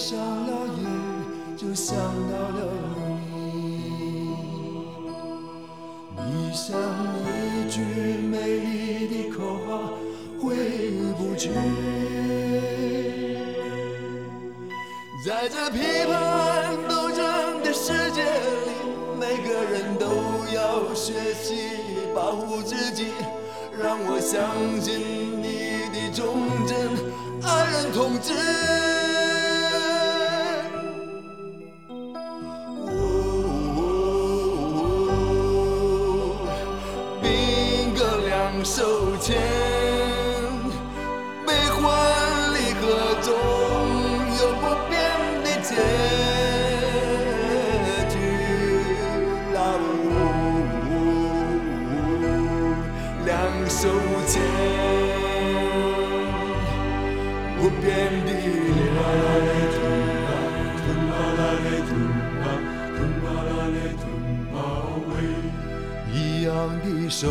上了眼，就想到了你。你像一句美丽的口号，回不去。在这批判斗争的世界里，每个人都要学习保护自己。让我相信你的忠贞，爱人同志。兵戈两手牵，悲欢离合中有不变的结局。两手牵，不变的一样的手，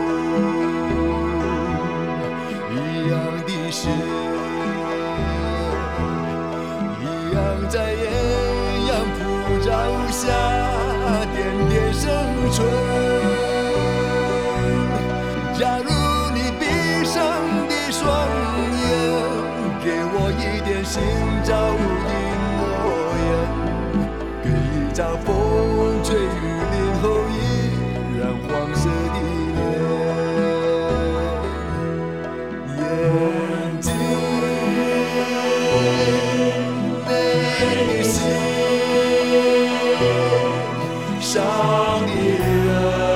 一样的事，一样在艳阳普照下点点生春。假如你闭上的双眼，给我一点心照的模样，给一张风吹雨淋后依然黄色的脸。眼睛内心上的人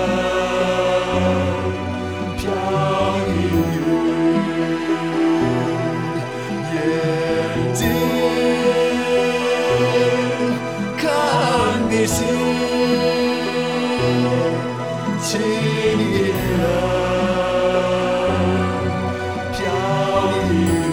心，请你飘逸。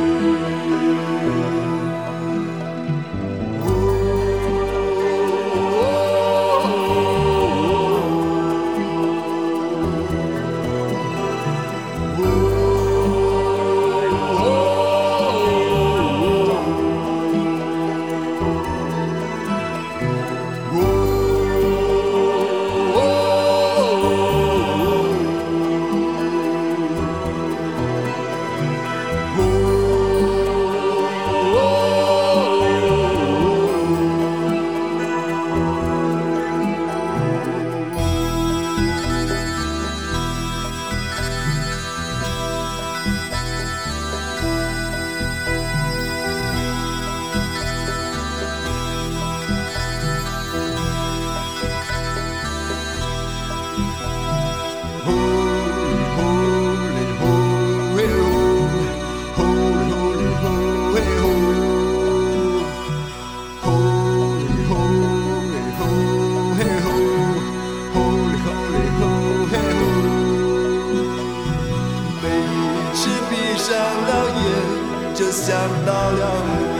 就想到了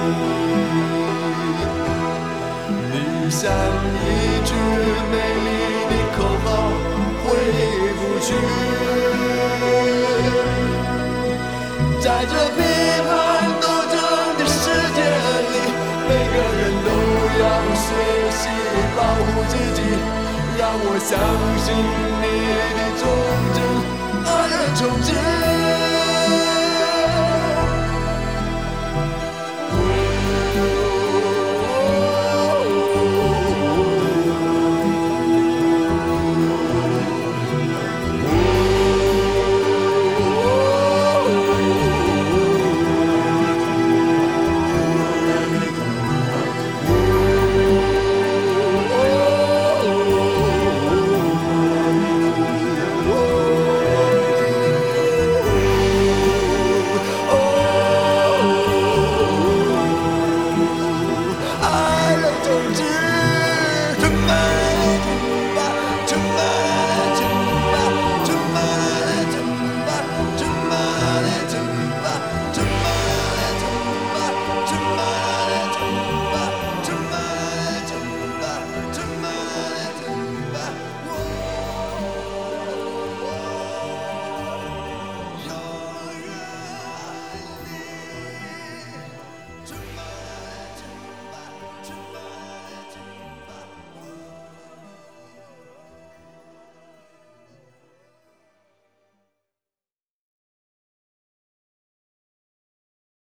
你像一句美丽的口号，回不去。在这批判斗争的世界里，每个人都要学习保护自己。让我相信你的忠贞，爱人从之。